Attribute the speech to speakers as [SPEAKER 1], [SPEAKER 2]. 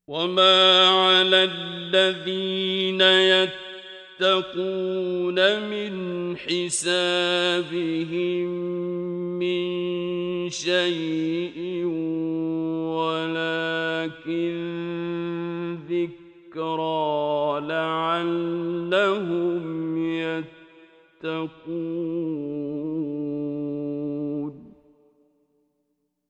[SPEAKER 1] وما على الذين يتقون من حسابهم من شيء ولكن ذكرى لعلهم يتقون